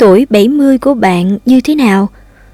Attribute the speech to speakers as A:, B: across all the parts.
A: tuổi 70 của bạn như thế nào?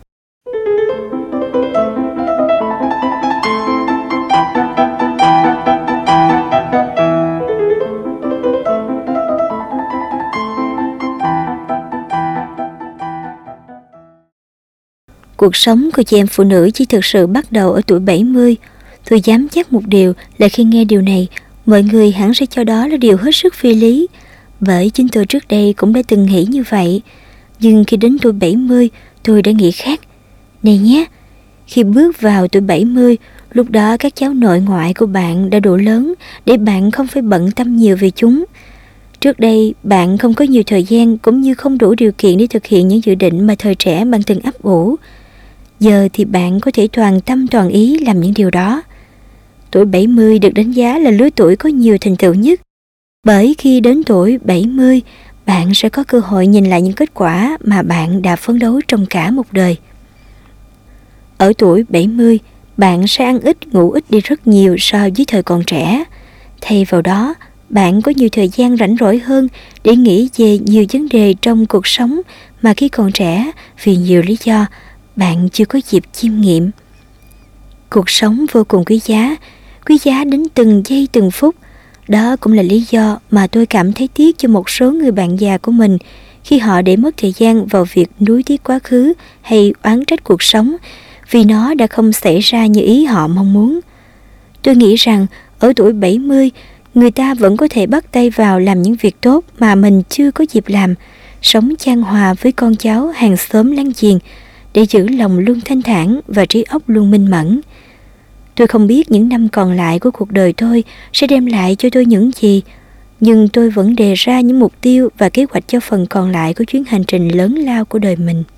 A: Cuộc sống của chị em phụ nữ chỉ thực sự bắt đầu ở tuổi 70. Tôi dám chắc một điều là khi nghe điều này, mọi người hẳn sẽ cho đó là điều hết sức phi lý. Bởi chính tôi trước đây cũng đã từng nghĩ như vậy. Nhưng khi đến tuổi 70, tôi đã nghĩ khác. Này nhé, khi bước vào tuổi 70, lúc đó các cháu nội ngoại của bạn đã đủ lớn để bạn không phải bận tâm nhiều về chúng. Trước đây, bạn không có nhiều thời gian cũng như không đủ điều kiện để thực hiện những dự định mà thời trẻ bạn từng ấp ủ. Giờ thì bạn có thể toàn tâm toàn ý làm những điều đó. Tuổi 70 được đánh giá là lứa tuổi có nhiều thành tựu nhất. Bởi khi đến tuổi 70, bạn sẽ có cơ hội nhìn lại những kết quả mà bạn đã phấn đấu trong cả một đời. Ở tuổi 70, bạn sẽ ăn ít, ngủ ít đi rất nhiều so với thời còn trẻ. Thay vào đó, bạn có nhiều thời gian rảnh rỗi hơn để nghĩ về nhiều vấn đề trong cuộc sống mà khi còn trẻ, vì nhiều lý do, bạn chưa có dịp chiêm nghiệm. Cuộc sống vô cùng quý giá đến từng giây từng phút. Đó cũng là lý do mà tôi cảm thấy tiếc cho một số người bạn già của mình khi họ để mất thời gian vào việc nuối tiếc quá khứ hay oán trách cuộc sống vì nó đã không xảy ra như ý họ mong muốn. Tôi nghĩ rằng ở tuổi 70, người ta vẫn có thể bắt tay vào làm những việc tốt mà mình chưa có dịp làm, sống chan hòa với con cháu hàng xóm láng giềng để giữ lòng luôn thanh thản và trí óc luôn minh mẫn. Tôi không biết những năm còn lại của cuộc đời tôi sẽ đem lại cho tôi những gì, nhưng tôi vẫn đề ra những mục tiêu và kế hoạch cho phần còn lại của chuyến hành trình lớn lao của đời mình.